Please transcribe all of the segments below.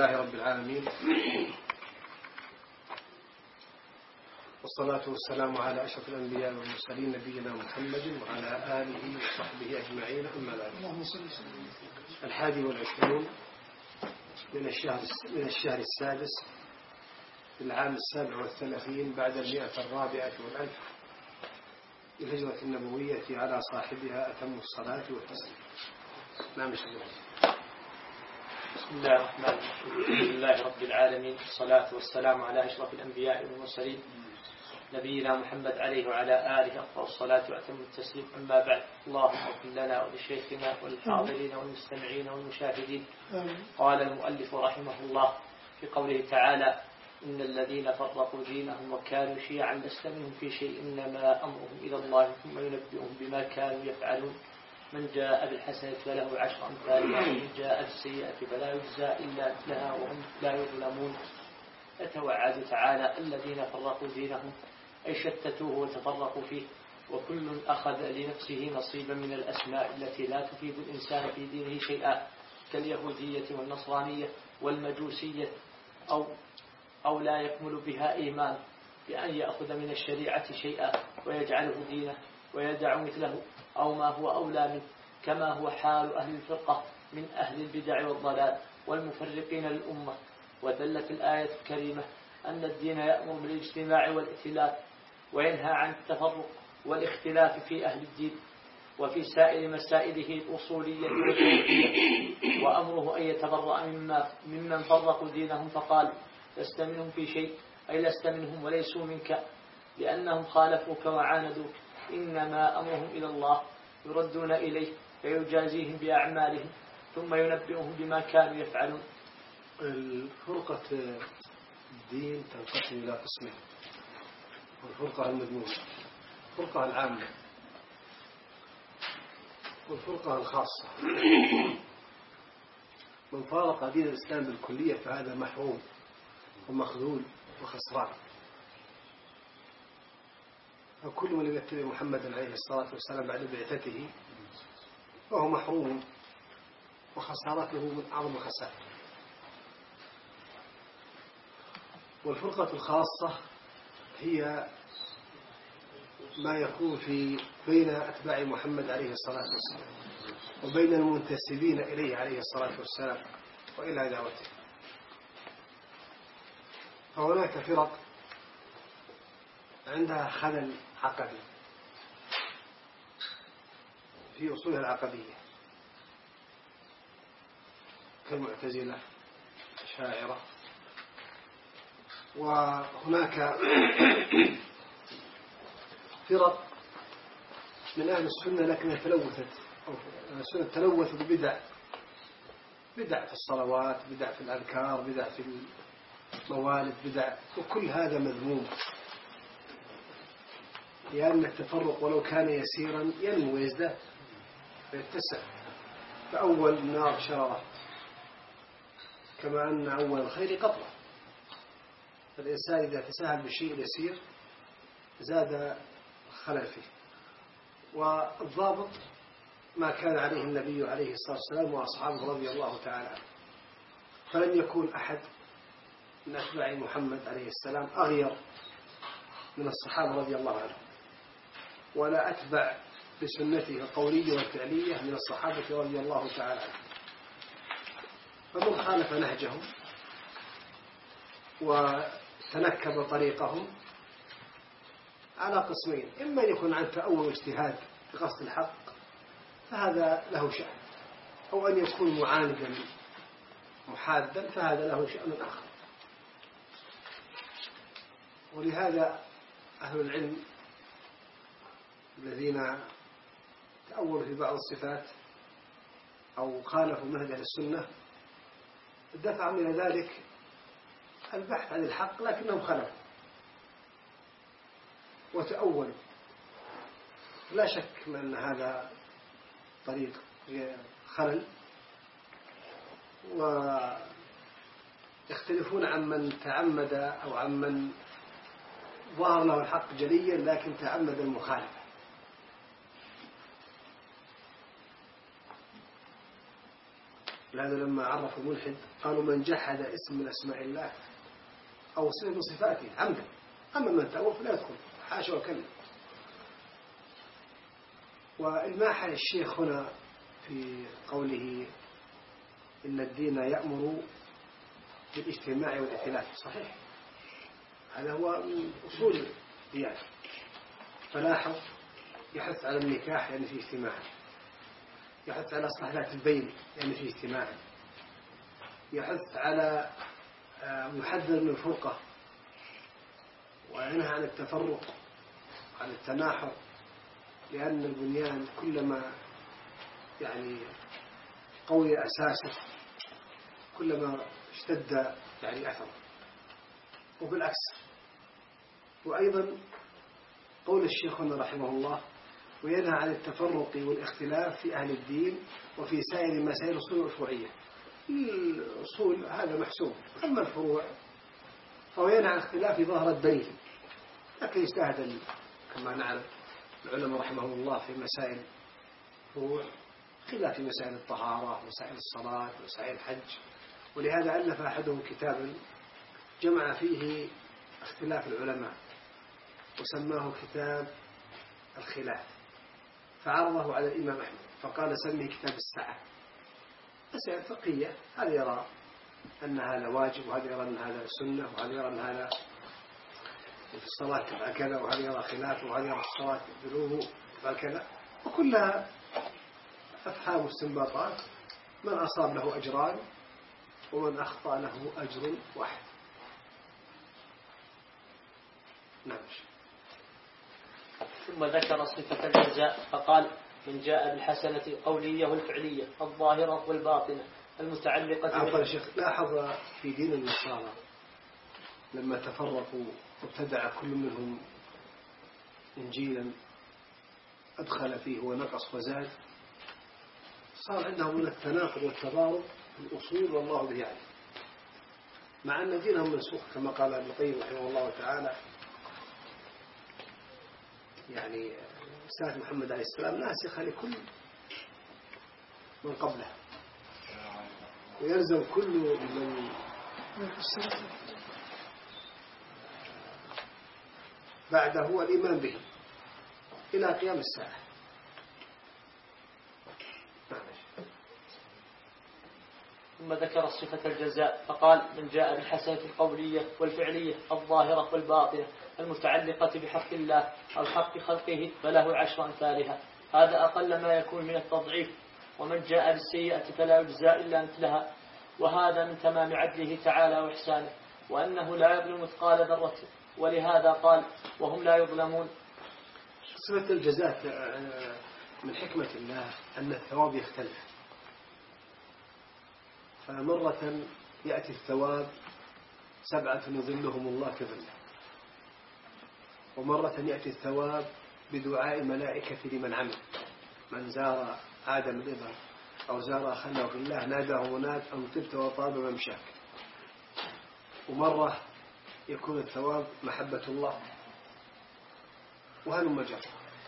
لله رب العالمين، والصلاة والسلام على أشرف الأنبياء والمرسلين نبينا محمد وعلى آله وصحبه أجمعين. أما بعد، 21 من الشهر السادس في العام 37 بعد 134 الهجرة النبوية على صاحبها أتم الصلاة والتسليم. نعم. بسم الله الرحمن الرحيم. الحمد لله رب العالمين، الصلاة والسلام على أشرف الأنبياء والمرسلين نبينا محمد عليه وعلى آله أفضل الصلاة وأتم التسليم. أما بعد، اللهم اغفر لنا ولشيخنا وللحاضرين والمستمعين والمشاهدين. قال المؤلف رحمه الله في قوله تعالى: إن الذين فرقوا دينهم وكانوا شيعا لست منهم في شيء إنما أمرهم إلى الله ثم ينبئهم بما كانوا يفعلون. من جاء بالحسنة فله 10 أمثالها ومن جاء بالسيئة فلا يجزى إلا مثلها وهم لا يظلمون. يتوعد تعالى الذين فرقوا دينهم أي شتتوه وتفرقوا فيه، وكل أخذ لنفسه نصيبا من الأسماء التي لا تفيد الإنسان في دينه شيئا، كاليهودية والنصرانية والمجوسية، أو لا يكمل بها إيمان، بأن يأخذ من الشريعة شيئا ويجعله دينه ويدع مثله أو ما هو أولى منه، كما هو حال أهل الفرقة من أهل البدع والضلال والمفرقين للأمة. ودلت الآية الكريمة أن الدين يأمر بالاجتماع والائتلاف وينهى عن التفرق والاختلاف في أهل الدين وفي سائر مسائله الأصولية والفقهية، وأمره أن يتبرأ ممن فرقوا دينهم، فقال: لست منهم في شيء، أي لست منهم وليسوا منك، لأنهم خالفوك وعاندوك، إنما أمرهم إلى الله، يردون إليه فيجازيهم بأعمالهم ثم ينبئهم بما كانوا يفعلون. الفرقة الدين تنقسم إلى قسمين: الفرقة المذمومة، الفرقة العامة، والفرقة الخاصة. من فارق دين الإسلام بالكلية فهذا محروم ومخذول وخسران، وكل من يتبع محمد عليه الصلاة والسلام بعد بعثته فهو محروم، وخسارته من أعظم الخسائر. والفرقة الخاصة هي ما يكون بين أتباع محمد عليه الصلاة والسلام وبين المنتسبين إليه عليه الصلاة والسلام وإلى دعوته. فهناك فرق عندها خلل عقدي في أصولها العقدية، كالمعتزلة، الأشاعرة. وهناك فرق من أهل السنة لكنها تلوثت، أو السنة تلوث ببدع، بدع في الصلوات، بدع في الأذكار، بدع في الموالد، بدع، وكل هذا مذموم، لأن التفرق ولو كان يسيرا ينمو ويزداد ويتسع. فأول النار شررة، كما أن أول الخير قطرة. فالإنسان إذا تساهل بالشيء اليسير زاد الخلل فيه. والضابط ما كان عليه النبي عليه الصلاة والسلام وأصحابه رضي الله تعالى عنه. فلم يكون أحد من أتباع محمد عليه السلام أغير من الصحابة رضي الله عنهم، ولا أتبع بسنته القولية والفعلية من الصحابة رضي الله تعالى عنهم. فمن خالف نهجهم وتنكب طريقهم على قسمين: إما يكون عن تأول واجتهاد في قصد الحق فهذا له شأن، أو أن يكون معاندا محادا فهذا له شأن آخر. ولهذا أهل العلم الذين تأولوا في بعض الصفات أو خالفوا منهج أهل السنة دفعوا من ذلك البحث عن الحق، لكنهم خلفوا وتأولوا. لا شك من أن هذا طريق خلل، ويختلفون عن من تعمد أو عن من ظهر له الحق جليا لكن تعمد المخالفة. لهذا لما عرفوا الملحد قالوا من جحد اسم من أسماء الله أو صفة من صفاته عمدا، أما من تأول فلا يدخل، حاشا وكلا. والماح الشيخ هنا في قوله إن الدين يأمر بالاجتماع والائتلاف، صحيح، هذا هو من أصول الديانة. فلاحظ يحث على النكاح لأن فيه اجتماع، يحث على إصلاح ذات البين لأن فيه اجتماع، يحث على يحذر من الفرقة وينهى عن التفرق عن التناحر، لأن البنيان كلما يعني قوي أساسه كلما اشتد يعني أثره، وبالعكس. وأيضا قول الشيخ رحمه الله وينهى عن التفرق والاختلاف في أهل الدين وفي سائر مسائل الأصول الفروعية. الأصول هذا محسوم، أما الفروع فهو ينهى عن اختلاف ظاهرة بينهم، لكن اجتهد كما نعرف العلماء رحمهم الله في مسائل فروع خلاف في مسائل الطهارة ومسائل الصلاة ومسائل الحج، ولهذا ألف أحدهم كتابا جمع فيه اختلاف العلماء وسماه كتاب الخلاف، فعرضه على الإمام أحمد فقال سميه كتاب الساعة. مسائل فقهية، هذا يرى أن هذا واجب، وهذا يرى أن هذا سنة، وهذا يرى أن هذا في الصلاة تفعل كذا، وهذا يرى خلاف، وهذا يرى في الصلاة بالوضوء تفعل كذا، وكلها أفهام واستنباطات، من أصاب له أجران ومن أخطأ له أجر واحد. نعم. ثم ذكر صفة الجزاء فقال من جاء بالحسنة القولية والفعلية الظاهرة والباطنة المتعلقة عفوا شيخ، لاحظ في دين النصارى لما تفرقوا وابتدع كل منهم إنجيلا أدخل فيه ونقص وزاد، صار عندهم من التناقض والتضارب في الأصول والله به يعلم، مع أن دينهم منسوخ كما قال ابن القيم رحمه الله تعالى. يعني رسالة محمد عليه السلام ناسخة لكل من قبله، ويلزم كل من بعده الإيمان به إلى قيام الساعة. ثم ذكر صفة الجزاء فقال من جاء بالحسنة القولية والفعلية الظاهرة والباطنة المتعلقة بحق الله أو حق خلقه فله 10 أمثالها، هذا أقل ما يكون من التضعيف. ومن جاء بالسيئة فلا يجزى إلا مثلها، وهذا من تمام عدله تعالى وإحسانه، وأنه لا يظلم مثقال ذرة، ولهذا قال وهم لا يظلمون. صفة الجزاء من حكمة الله أن الثواب يختلف، فمرة يأتي الثواب 7 يظلهم الله كظله، ومرة يأتي الثواب بدعاء ملائكة لمن عمل، من زار آدم الإبر أو زار أخاه في الله ناداه مناد أن طبت وطاب ممشاك، ومرة يكون الثواب محبة الله، وهل مجر.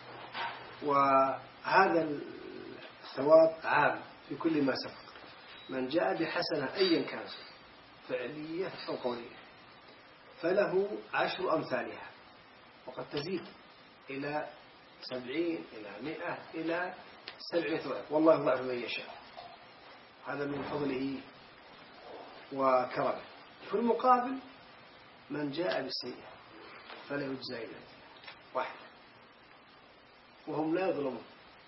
وهذا الثواب عام في كل ما سبق، من جاء بحسنة أيا كان فعلية أو قولية فله 10 أمثالها، وقد تزيد إلى 70 إلى 100 إلى 700، والله يضاعف من يشاء، هذا من فضله وكرمه. في المقابل من جاء بالسيئة فلا يجزى إلا واحد، وهم لا يظلمون.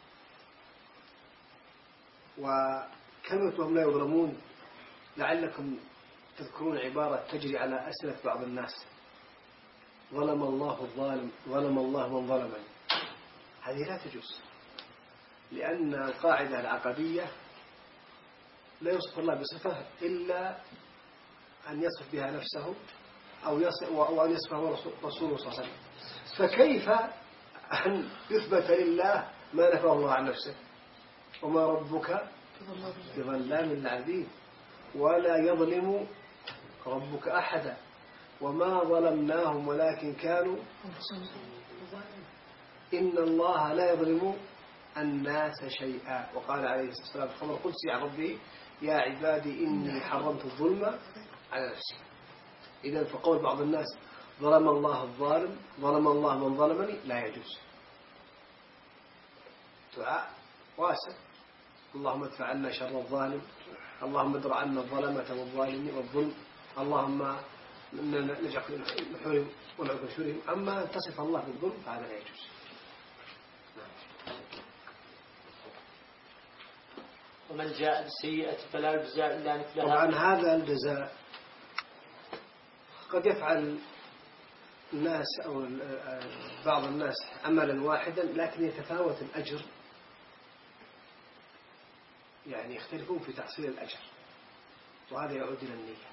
وكلمة وهم لا يظلمون لعلكم تذكرون عبارة تجري على أسئلة بعض الناس: ظلم الله الظالم، ظلم الله من ظلمني. هذه لا تجوز، لأن القاعدة العقدية لا يوصف الله بصفة إلا أن يصف بها نفسه أو أن يصفه رسوله صلى الله عليه وسلم، فكيف أن يثبت لله ما نفاه الله عن نفسه؟ وما ربك بظلام للعبيد ولا يظلم ربك أحدا وما ظلمناهم ولكن كانوا إن الله لا يظلم الناس شيئا. وقال عليه الصلاة والسلام خبر قدسي عن ربه: يا عبادي إني حرمت الظلم على نفسي. إذا فقول بعض الناس ظلم الله الظالم، ظلم الله من ظلمني، لا يجوز. دعاء واسع، اللهم ادفع عنا شر الظالم، اللهم ادرع عنا الظلمة والظالمين والظلم، اللهم نجعل نحورهم ونعوذ بشرهم. أما أن تصف الله بالظلم فهذا لا يجوز. ومن جاء بالسيئة فلا يجزى إلا مثلها. طبعا هذا الجزاء قد يفعل الناس أو بعض الناس عملا واحدا لكن يتفاوت الأجر، يعني يختلفون في تحصيل الأجر، وهذا يعود إلى النية،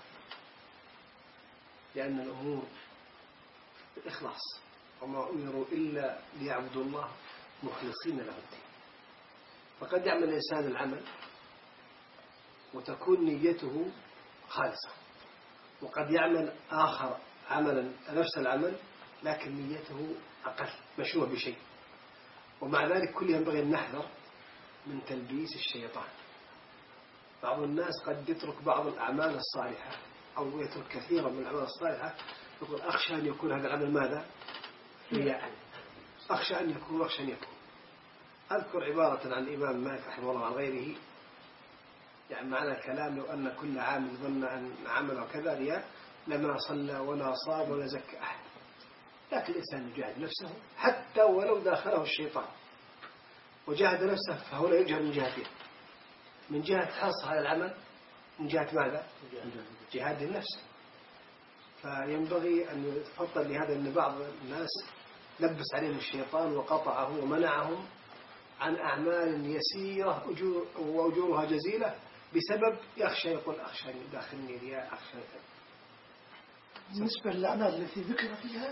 لأن الأمور الإخلاص، وما أمروا إلا ليعبدوا الله مخلصين له الدين. فقد يعمل الإنسان العمل وتكون نيته خالصة، وقد يعمل آخر عملا نفس العمل لكن نيته أقل مشوه بشيء. ومع ذلك كل ينبغي أن نحذر من تلبيس الشيطان. بعض الناس قد يترك بعض الأعمال الصالحة أو يترك كثيرا من الأعمال الصالحة، يقول أخشى أن يكون هذا العمل ماذا؟ رياء، أخشى أن يكون وأخشى أن يكون. أذكر عبارة عن الإمام مالك رحمه الله عن غيره، يعني معنى الكلام لو أن كل عامل ظن أن عمله كذا رياء لما صلى ولا صام ولا زكى أحد. لكن الإنسان يجاهد نفسه حتى ولو داخله الشيطان وجاهد نفسه، فهو لا يجهد من جهته، من جهة حرص على العمل، من جهة ماذا؟ جهاد النفس. فينبغي أن يتفضل لهذا أن بعض الناس لبس عليهم الشيطان وقطعهم ومنعهم عن أعمال يسيرة وأجورها جزيلة بسبب يخشى، يقول أخشى داخلني رياء، أخشى. بالنسبة للأعمال التي ذكر فيها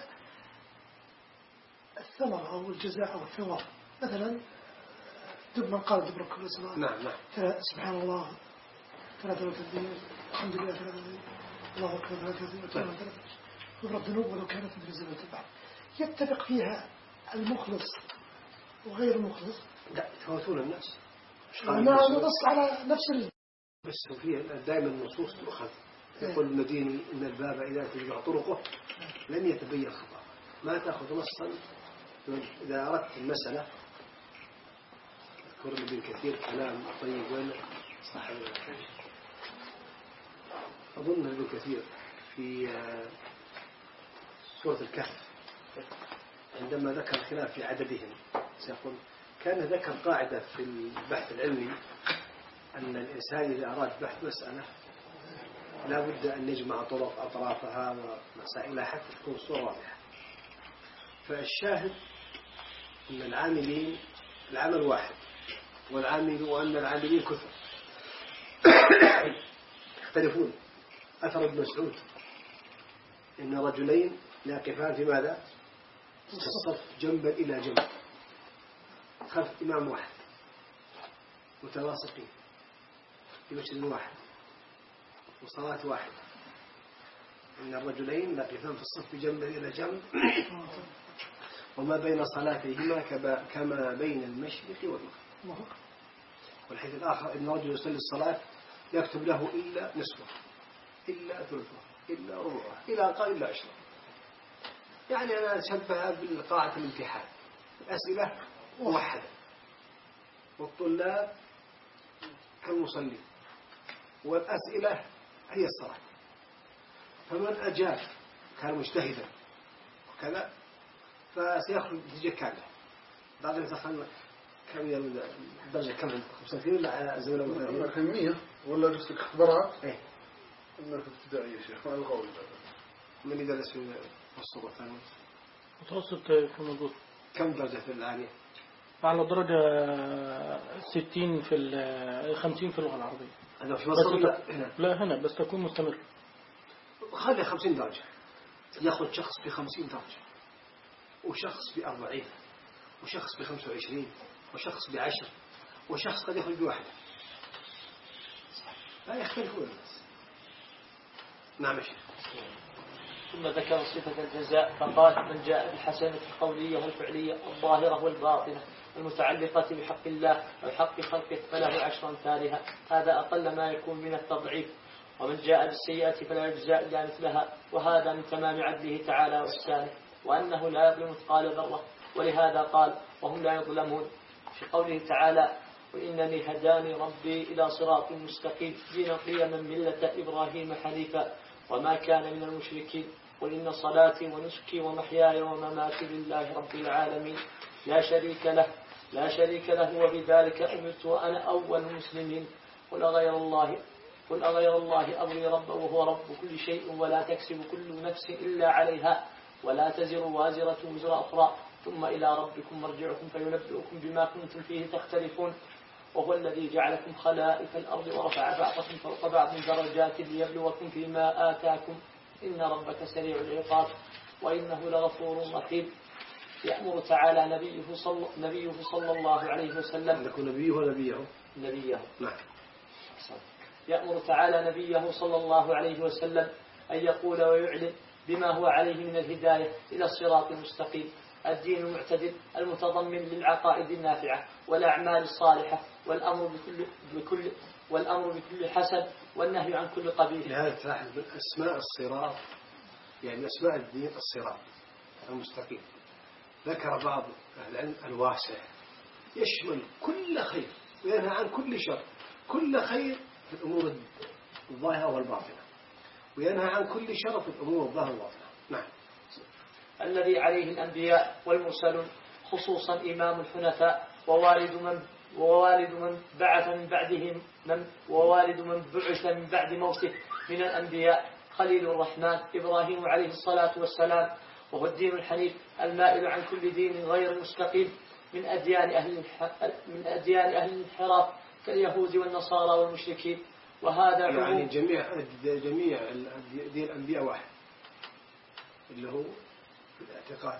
الثمرة أو الجزاء أو الثواب، مثلا دب من قال دبر كل صلاة، نعم سبحان الله 33، الحمد لله 33، الله أكبر 33، غفر الذنوب ولو كانت مثل زبدة البحر. يتفق فيها المخلص وغير المخلص؟ لا، يتفاوتون الناس. أنا نص على نفس بس في دائما النصوص تؤخذ. يقول المديني إن الباب إذا تجمع طرقه لن يتبين خطأ. ما تأخذ نصا إذا أردت المسألة. أذكر ابن كثير كلام طيب، وين صاحب أظن ابن كثير في سورة الكهف عندما ذكر الخلاف في عددهم سيقول كان ذكر قاعدة في البحث العلمي أن الإنسان إذا أراد بحث مسألة لا بد أن يجمع طرق أطرافها ومسائلها حتى تكون الصورة واضحة. فالشاهد أن العاملين العمل واحد، وأن العاملين كثر يختلفون. أثر ابن مسعود إن رجلين يقفان في ماذا؟ في الصف جنبا إلى جنب خلف إمام واحد متواصقين في مسجد واحد وصلاة واحدة. إن الرجلين يقفان في الصف جنبا إلى جنب وما بين صلاتهما كما بين المشرق والمغرب. والحديث الآخر إن رجل يصلي الصلاة يكتب له إلا نصفه إلا ثلثه إلا ربعه إلا عشره. يعني أنا أشبه بالقاعة الامتحان، الأسئلة موحدة والطلاب كالمصلين والأسئلة هي الصلاة. فمن أجاب كان مجتهدا وكذا فسيخرج نتيجة كاملة. بعد أن دخلنا كم درجة كم عندك 35 ولا على زملاء 100 ولا جزء اختبارات؟ إيه إنك في ابتدائية يا شيخ ما القول من يدرس في المتوسط والثانوي؟ متوسط في الموضوع كم درجة في العالية؟ على درجة 60 في 50 في اللغة العربية. هذا في مصر ولا هنا؟ لا هنا بس تكون مستمر. خلي 50 درجة، يأخذ شخص ب50 درجة وشخص ب40 وشخص ب25 وشخص ب10 وشخص قد يخرج بواحدة. لا يختلفون الناس. نعم شيخ. ثم ذكر صفة الجزاء فقال من جاء بالحسنة القولية والفعلية الظاهرة والباطنة المتعلقة بحق الله أو حق خلقه فله 10 أمثالها. هذا أقل ما يكون من التضعيف. ومن جاء بالسيئة فلا يجزى إلا مثلها، وهذا من تمام عدله تعالى وإحسانه، وأنه لا يظلم مثقال ذرة. ولهذا قال وهم لا يظلمون في قوله تعالى وإنني هداني ربي إلى صراط مستقيم دينا قيما ملة إبراهيم حنيفا وما كان من المشركين. قل إن صلاتي ونسكي ومحياي ومماتي لله رب العالمين لا شريك له وبذلك أمرت وأنا أول المسلمين. قل أغير الله أبغي ربا وهو رب كل شيء ولا تكسب كل نفس إلا عليها ولا تزر وازرة وزر أخرى ثم إلى ربكم مرجعكم فينبئكم بما كنتم فيه تختلفون. وهو الذي جعلكم خلائف الأرض ورفع بعضكم فوق بعض درجات ليبلوكم فيما آتاكم إن ربك سريع العقاب وإنه لغفور رحيم. يأمر تعالى نبيه صلى الله عليه وسلم نبيه نعم. يأمر تعالى نبيه صلى الله عليه وسلم أن يقول ويعلن بما هو عليه من الهداية إلى الصراط المستقيم الدين المعتدل المتضمن للعقائد النافعة والأعمال الصالحة والأمر بكل حسن والنهي عن كل قبيح. لهذا تلاحظ أسماء الصراط يعني أسماء الدين الصراط المستقيم ذكر بعض أهل العلم الواسع يشمل كل خير وينهى عن كل شر، كل خير في الأمور الظاهرة والباطنة وينهى عن كل شر في الأمور الظاهرة والباطنة. نعم. الذي عليه الأنبياء والمرسلون خصوصا إمام الحنفاء ووالد من بعث من بعد موته من الأنبياء خليل الرحمن إبراهيم عليه الصلاة والسلام، وهو الدين الحنيف المائل عن كل دين غير مستقيم من أديان أهل الانحراف كاليهود والنصارى والمشركين. وهذا يعني جميع دين الأنبياء واحد اللي هو في الاعتقاد.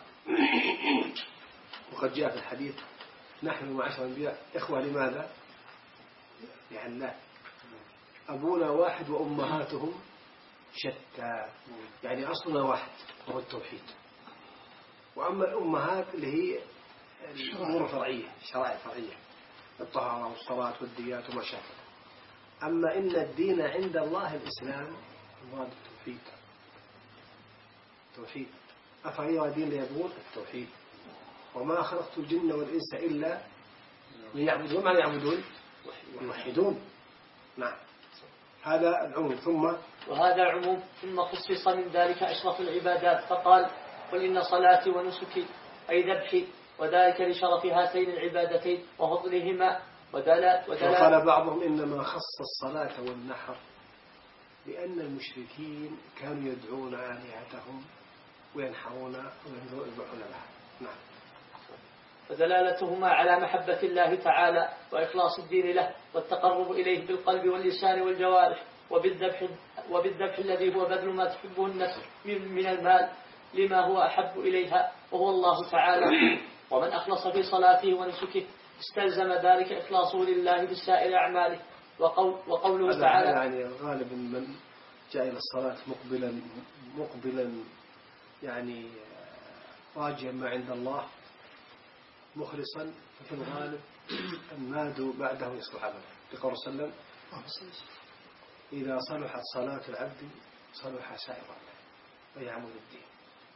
وقد جاء في الحديث نحن معاشر الأنبياء إخوة لماذا؟ يعني لا أبونا واحد وأمهاتهم شتى، يعني أصلنا واحد وهو التوحيد. وأما الأمهات اللي هي الأمور الفرعية الشرائع الفرعية الطهارة والصلاة والديات وما شابه. أما إن الدين عند الله الإسلام مراد التوحيد. أفغير دين يبغون التوحيد وما خلقت الجن والإنس إلا ليعبدون. ما يعبدون يوحدون. نعم. هذا العموم. وهذا عموم ثم خصص من ذلك أشرف العبادات فقال قل إن صلاتي ونسكي أي ذبحي وذلك لشرف هاتين العبادتين وفضلهما وقال بعضهم إنما خص الصلاة والنحر لأن المشركين كانوا يدعون آلهتهم وينحرون ويذبحون لها. نعم. ودلالتهما على محبة الله تعالى وإخلاص الدين له والتقرب إليه بالقلب واللسان والجوارح وبالذبح الذي هو بذل ما تحبه النفس من المال لما هو أحب إليها وهو الله تعالى. ومن أخلص في صلاته ونسكه استلزم ذلك إخلاصه لله بسائر أعماله. وقوله تعالى يعني غالبا من جاء إلى الصلاة مقبلا يعني راجيا ما عند الله مخلصا ففي الغالب الناد بعده يصلح عمله. بقول صلى الله عليه وسلم إذا صلحت صلاة العبد صلح سائر عمله ويعمل الدين.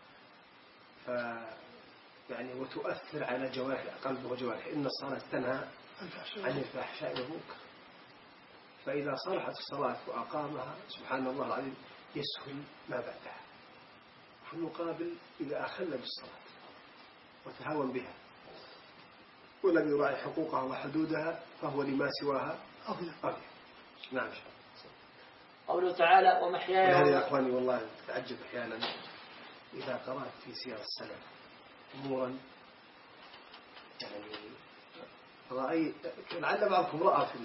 يعني وتؤثر على جوارح قلبه وجوارحه. إن الصلاة تنهى عن الفحشاء والمنكر. فإذا صلحت الصلاة وأقامها سبحان الله العظيم يسهل ما بعدها. في المقابل إذا أخل بالصلاة وتهاون بها ولم يراعي حقوقها وحدودها فهو لما سواها أضيع. نعم. قوله تعالى ومحياي. هذه يا أخواني والله تعجب أحيانا إذا قرأت في سير السلف أمورا يعني رأي لعل بعضكم رأى في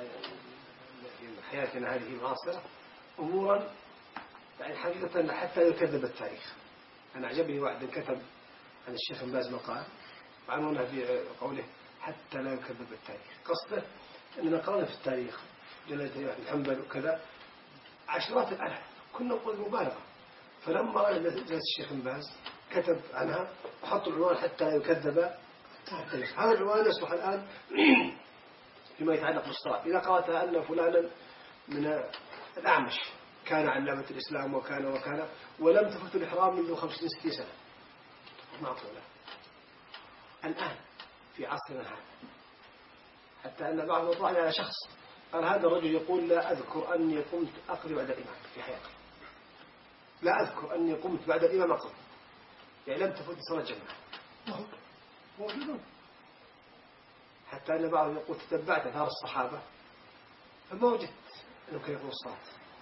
حياتنا هذه المعاصرة أمورا يعني حقيقة حتى يكذب التاريخ. أنا عجبني واحد كتب عن الشيخ ابن باز مقال وعنونه في قوله حتى لا يكذب التاريخ. قصده أننا قرأنا في التاريخ جلالة بن حنبل وكذا عشرات الآلاف كنا نقول مبالغة. فلما رأى جلالة الشيخ ابن باز كتب عنها وحط العنوان حتى لا يكذب هذا العنوان يصبح الآن فيما يتعلق بالصلاة. إذا قرأت أن فلانا من الأعمش كان علامة الإسلام وكان ولم تفت الإحرام منذ 50-60 سنة معقولة الآن في عصرنا هذا، حتى أن بعض الأطراح على شخص قال هذا الرجل يقول لا أذكر أني قمت أقضي بعد الإمام في حياتي، لا أذكر أني قمت بعد الإمام أقضي، يعني لم تفت صلاة جماعة موجودون. حتى أن بعضهم يقول تتبعت أثار الصحابة فما وجدت أنه كان يقول الصلاة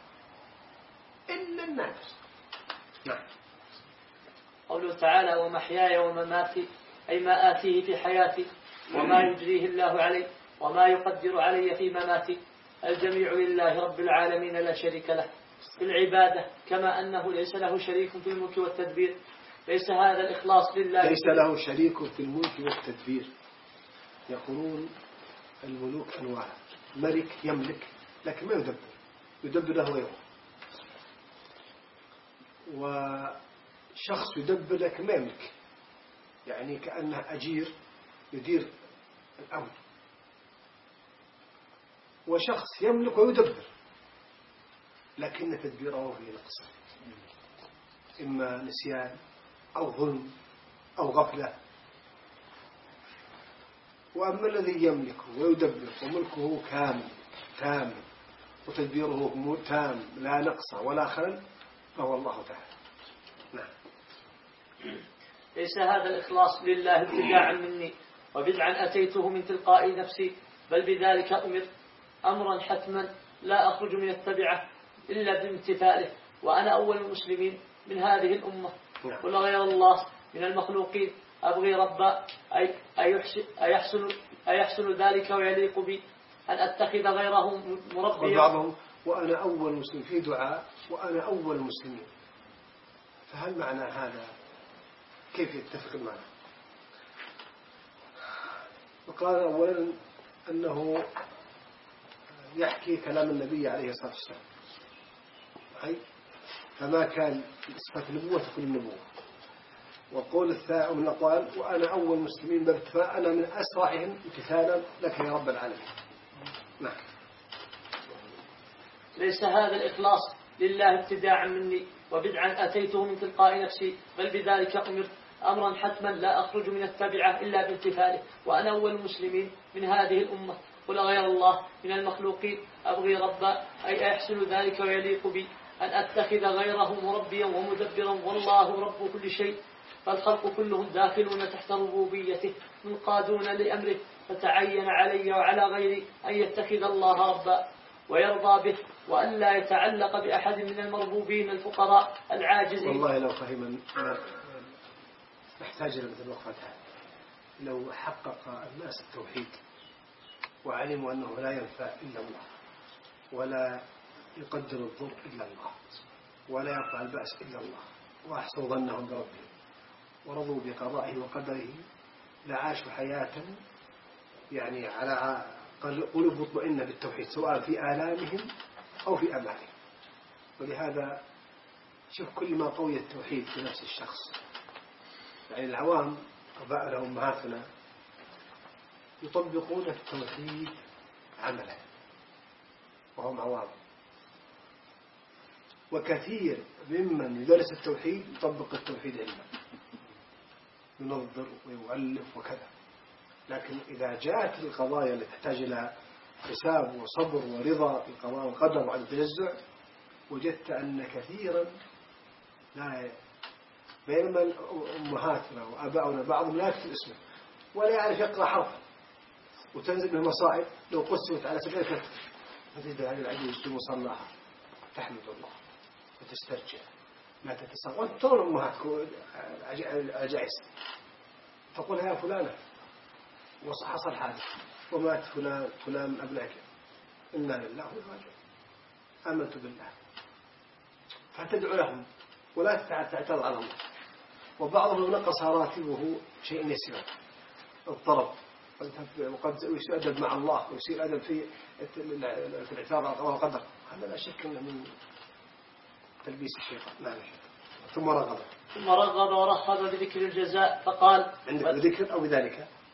إلا النادر. نعم. قوله تعالى ومحياي ومماتي أي ما آتيه في حياتي وما يجريه الله علي وما يقدر علي في مماتي، الجميع لله رب العالمين لا شريك له في العبادة، كما أنه ليس له شريك في الملك والتدبير. ليس هذا الإخلاص لله، ليس له شريك في الملك والتدبير. يقولون الملوك أنواع، ملك يملك لكن ما يدبر له غيره، وشخص يدبر لكن ما يملك، يعني كأنه أجير يدير الأمر، وشخص يملك ويدبر لكن تدبيره فيه نقص، إما نسيان أو ظلم أو غفلة. وأما الذي يملك ويدبر وملكه كامل وتدبيره تام لا نقص ولا خلل فهو الله تعالى. نعم. ليس هذا الإخلاص لله ابتداعا مني وبدعا أتيته من تلقاء نفسي، بل بذلك أمر أمرا حتما لا أخرج من التبعة إلا بامتثاله، وأنا أول المسلمين من هذه الأمة. ولا غير الله من المخلوقين أبغي ربا أيحسن ذلك ويليق بي أن أتخذ غيره مربيا. بعضهم وأنا أول مسلم في دعاء وأنا أول المسلمين، فهل معنى هذا كيف يتفق معنا؟ وقال أولا أنه يحكي كلام النبي عليه الصلاة والسلام، فما كان صفة النبوة تكون النبوة. وقول الثاني من الأقوال وأنا أول مسلمين بارتفاع أنا من أسرعهم امتثالا لك يا رب العالمين. نعم. ليس هذا الإخلاص لله ابتداعا مني وبدعا أتيته من تلقاء نفسي، بل بذلك أمرا حتما لا أخرج من التبعة إلا بامتثاله، وأنا أول المسلمين من هذه الأمة. قل غير الله من المخلوقين أبغي ربا أيحسن ذلك ويليق بي أن أتخذ غيره مربيا ومدبرا، والله رب كل شيء، فالخلق كلهم داخلون تحت ربوبيته منقادون لأمره، فتعين علي وعلى غيري أن يتخذ الله ربا ويرضى به، وأن لا يتعلق بأحد من المربوبين الفقراء العاجزين. والله لو فهم نحتاج إلى مثل الوقفة هذه، لو حقق الناس التوحيد وعلموا أنه لا ينفع إلا الله ولا يقدر الضر إلا الله ولا يرفع البأس إلا الله وأحسن ظنهم بربهم ورضوا بقضائه وقدره لعاشوا حياة يعني على قلوب مطمئنة بالتوحيد سواء في آلامهم أو في أمالهم. ولهذا شوف كل ما قوي التوحيد في نفس الشخص، يعني العوام أبائنا وأمهاتنا يطبقون التوحيد عملا وهم عوام، وكثير ممن يدرس التوحيد يطبق التوحيد علما ينظر ويؤلف وكذا، لكن إذا جاءت القضايا اللي تحتاج إلى حساب وصبر ورضا بالقضاء والقدر وعدم التجزع وجدت أن كثيرا لا، بينما أمهاتنا وأباؤنا بعضهم لا يكتب اسمه ولا يعرف يقرأ حرفا، وتنزل به مصائب لو قسمت على 7 كتب فتجد هذه العجوز في مصلاها تحمد الله وتسترجع ما تتصور، وانت ترى أمهاتك عجائز تقول يا فلانة وحصل حادث ومات فلان من أبنائك، إنا لله وراجعون آمنت بالله، فتدعو لهم ولا تعترض على الله. وبعضهم نقص راتبه شيء يسير الطرب وقد يصير أدب مع الله ويصير أدب في الاعتراض على الله وقدر، هذا لا شك أنه من تلبيس الشيطان. نعم. ثم رغب ورحب بذكر الجزاء فقال عندك بذكر أو بذلك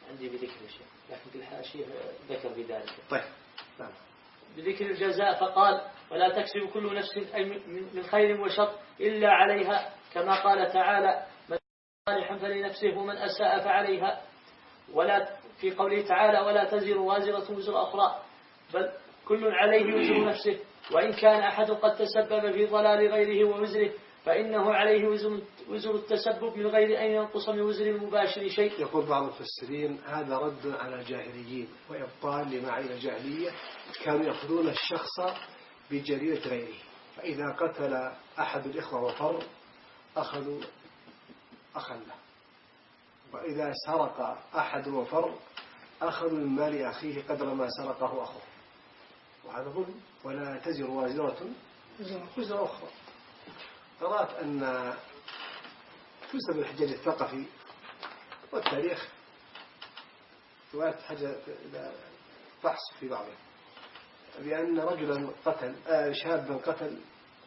عندي بذكر الشيء، لكن في الحاشية ذكر بذلك. طيب نعم. بذكر الجزاء فقال ولا تكسب كل نفس أي من خير وشر إلا عليها، كما قال تعالى من صالحا فلنفسه ومن أساء فعليها. ولا في قوله تعالى ولا تزر وازرة وزر أخرى، بل كل عليه وزر نفسه، وإن كان أحد قد تسبب في ضلال غيره ووزره فإنه عليه وزر التسبب من غير أن ينقص من وزر المباشر شيء. يقول بعض المفسرين هذا رد على الجاهليين وإبطال لمعايير الجاهلية، كانوا يأخذون الشخص بجريرة غيره، فإذا قتل أحد الإخوة وفر أخذوا أخله، وإذا سرق أحد وفر أخذوا من مال أخيه قدر ما سرقه أخوه، وهذا ظلم. ولا تزر وازرة وزر أخرى. قرأت أن تسبب الحجاج الثقفي والتاريخ رواية حاجة فحص في بعضها بأن رجلا قتل شابا قتل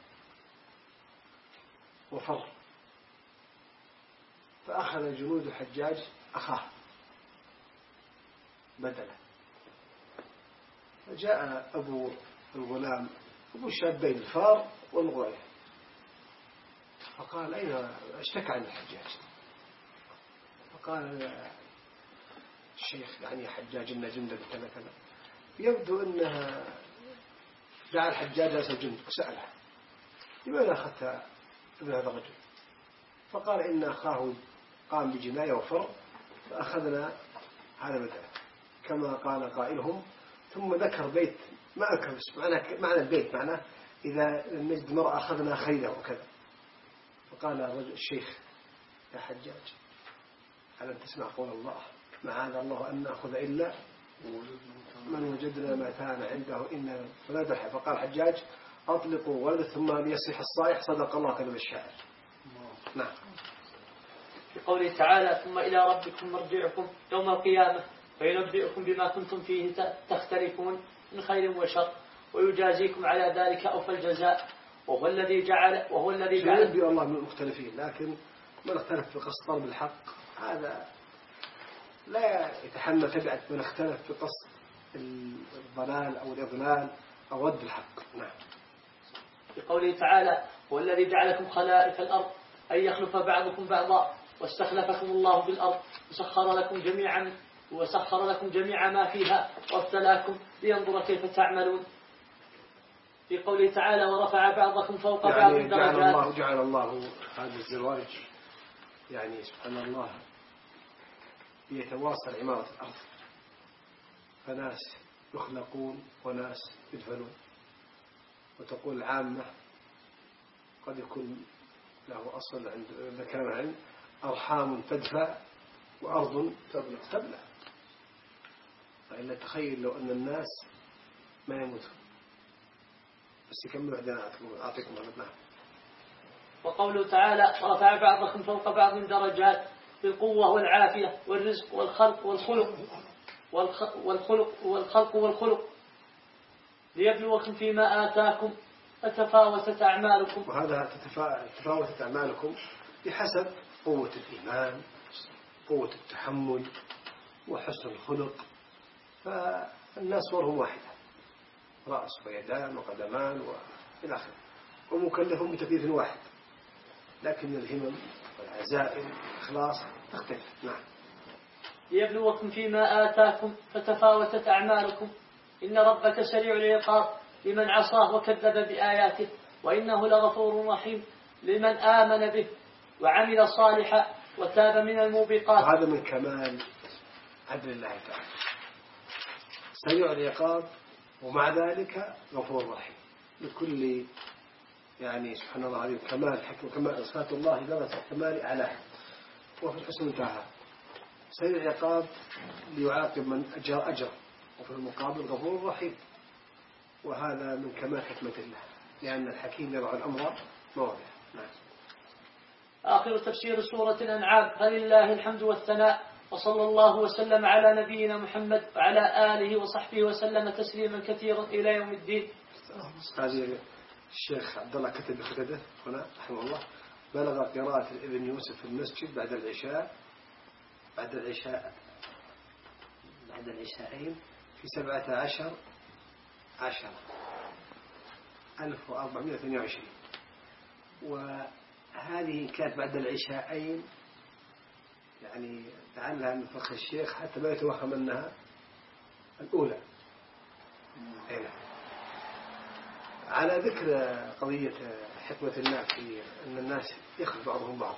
وفر، فأخذ جنود الحجاج أخاه بدله، فجاء أبو الغلام أبو الشابين الفار والغاية فقال أين اشتكى عن الحجاج؟ فقال الشيخ يعني حجاج إن جندك كذا كذا، يبدو أنها دعا الحجاج رأس الجند وسأله لماذا أخذت ابن هذا الرجل؟ فقال إن أخاه قام بجناية وفر فأخذنا هذا بدله، كما قال قائلهم. ثم ذكر بيت ما أذكر معنى البيت، معناه إذا نجد مرأة أخذنا خيله وكذا. فقال الشيخ يا حجاج ألم تسمع قول الله معاذ الله أن نأخذ إلا من وجدنا متاعنا عنده إن فلا. فقال الحجاج أطلقوا ولد ثم ليصيح الصائح صدق الله كلام الشاعر. نعم. في قوله تعالى ثم إلى ربكم مرجعكم يوم القيامة فينبئكم بما كنتم فيه تختلفون من خير وشر ويجازيكم على ذلك أوفى الجزاء وهو الذي جعل ينبئ الله من المختلفين، لكن من اختلف في قصد طلب الحق هذا لا يتحمل تبعة من اختلف في قصد الضلال أو الإضلال أو رد الحق. نعم. في قوله تعالى هو الذي جعلكم خلائف الأرض أن يخلف بعضكم بعضا واستخلفكم الله بالأرض وسخر لكم جميع ما فيها وابتلاكم لينظر كيف تعملون. في قوله تعالى ورفع بعضكم فوق بعض درجات. جعل الله هذا الزواج يعني سبحان الله يتواصل عمارة الأرض، فناس يخلقون وناس يدفنون. وتقول العامة قد يكون له أصل عند ذكرنا عن أرحام تدفع وأرض تبلع. فإلا تخيل لو أن الناس ما يموتون. بس يكملوا عندنا أعطيكم هذا. وقوله تعالى ورفع بعضكم فوق بعض درجات بالقوة والعافية والرزق والخلق ليبلوكم فيما آتاكم فتفاوتت أعمالكم. وهذا تفاوتت أعمالكم بحسب قوة الإيمان، قوة التحمل وحسن الخلق. فالناس صورهم واحدة، رأس ويدان وقدمان وإلى آخره، ومكلفهم بتكليف واحد، لكن الهمم والعزائم والإخلاص تختلف. نعم. ليبلوكم فيما آتاكم فتفاوتت أعمالكم إن ربك سريع العقاب لمن عصاه وكذب بآياته وإنه لغفور رحيم لمن آمن به وعمل صالحا وتاب من الموبقات. وهذا من كمال عدل الله تعالى، سريع العقاب ومع ذلك غفور رحيم لكل يعني سبحان الله هذه كمال الحكم وكمال صفات الله درجة الكمال أعلاه. وفي الحسن انتهى سريع العقاب ليعاقب من أجر وفي المقابل غفور رحيم، وهذا من كمال حكمة الله لأن الحكيم يضع الأمر مواضع. نعم. آخر تفسير سورة الأنعام فلله الحمد والثناء وصلى الله وسلم على نبينا محمد وعلى آله وصحبه وسلم تسليما كثيرا إلى يوم الدين. هذه الشيخ عبد الله كتب بخدده هنا رحمه الله بلغ قراءة ابن يوسف في المسجد بعد العشاء بعد العشاءين في 17/10/1422. وهذه كانت بعد العشاءين، يعني لعلها من فخ الشيخ حتى ما يتوهم أنها الأولى. على ذكر قضية حكمة الله في أن الناس يخذ بعضهم بعضا،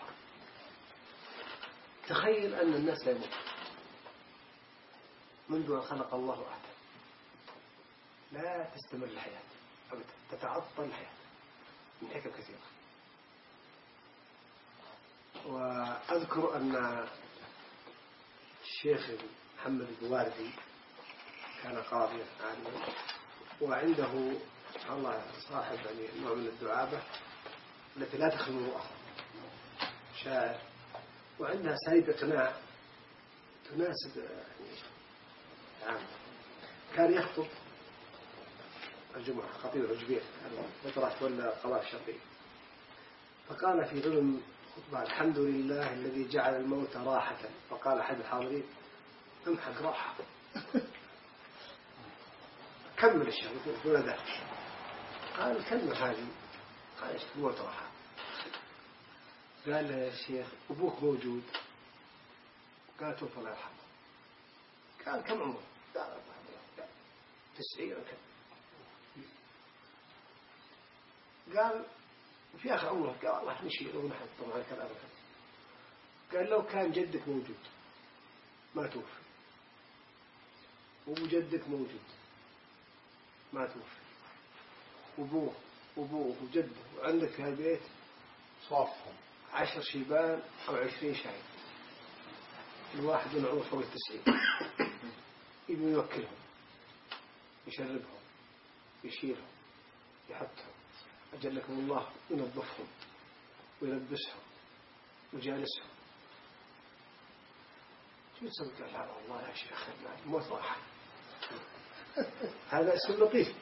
تخيل أن الناس لا يموت منذ أن خلق الله آدم، لا تستمر الحياة أبدا، تتعطل الحياة من حكم كثيرة. وأذكر أن الشيخ محمد البواردي كان قاضيا عالما، وعنده الله صاحب يعني نوع من الدعابة التي لا تخلو المرأة، شاعر، وعندها سعيد إقناع تناسب يعني كان يخطب الجمعة، خطيب الجبير وطرحت ولا قضاء الشرقي، فقال في ضمن خطبة: الحمد لله الذي جعل الموت راحة. فقال أحد الحاضرين: امحق راحة. كمل الشهر دون ذلك. قال: كمل هذه. قال: الموت راحة. قال له: يا شيخ أبوك موجود؟ قال: توفى الله يرحمه. قال: كم عمره؟ قال: 90 أو كم. قال: في آخر عمره. قال: الله نشيله ونحن طبعا كلام. قال: لو كان جدك موجود ما توفي، وجدك موجود ما توفي، وابوه وجده، وعندك في البيت صافهم 10 شيبان أو 20 شايب، الواحد من عمره فوق 90، يبي يوكلهم، يشربهم، يشيلهم، يحطهم، أجلكم الله، ينظفهم ويلبسهم ويجالسهم. شو تسوي؟ قال: لا والله يا شيخ الموت راح. هذا اسم لطيف.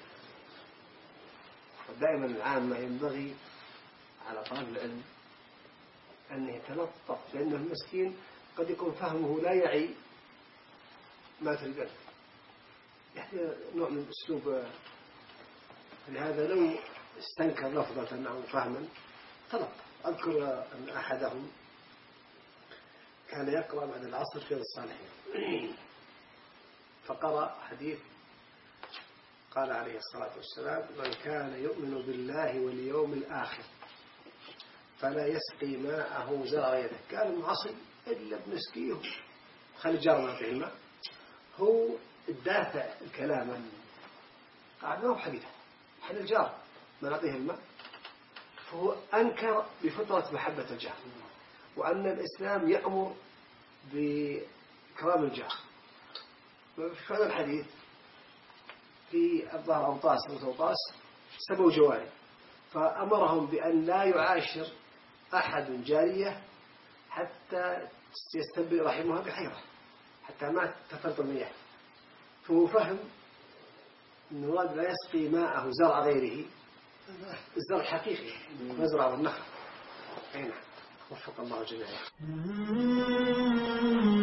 دائما العامة ينبغي على طالب العلم أن يتلطف، لأنه المسكين قد يكون فهمه لا يعي ما في القلب، يعني نوع من أسلوب. لهذا لو استنكر لفظة أو فهما تلطف. أذكر أن أحدهم كان يقرأ بعد العصر في الصالحين، فقرأ حديث قال عليه الصلاة والسلام: من كان يؤمن بالله واليوم الآخر فلا يسقي ماءه زرع يده. قال: المعصي إلا بنسقيه، خلي جارنا يعطيه الماء. هو الدافع الكلام قال: ما هو حقيقة، حل الجار ما نعطيه الماء. فهو أنكر بفطرة محبة الجار، وأن الإسلام يأمر بكرام الجار. في هذا الحديث في الظهر أوطاس سبوا جواري، فأمرهم بأن لا يعاشر أحد جارية حتى يستنبئ رحمها بحيرة، حتى ما تفلت المياه. فهو فهم أن المراد لا يسقي ماءه زرع غيره، الزرع الحقيقي مزرعة والنخل. أين وفق الله جميعا.